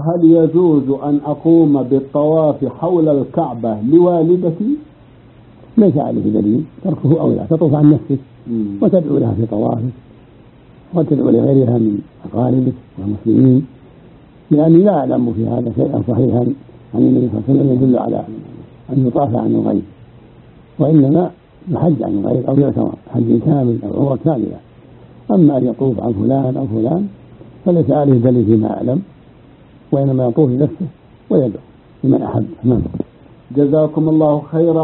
هل يجوز أن أقوم بالطواف حول الكعبة لوالدتي؟ ليس عليه دليل، تركه أولى، تطوف عن نفسك وتدعو لها في طوافك وتدعو لغيرها من أقاربك والمسلمين، لأني لا أعلم في هذا شيئا صحيحا عن النبي صلى الله عليه وسلم يدل على أن يطاف عن الغير، وإنما يحج عن الغير أو يعتمر حج كامل أو عمرة كاملة. أما أن يطوف عن فلان أو فلان فليس عليه دليل فيما أعلم، وإنما يطوف لنفسه ويدعو لمن أحب. جزاكم الله خيرا.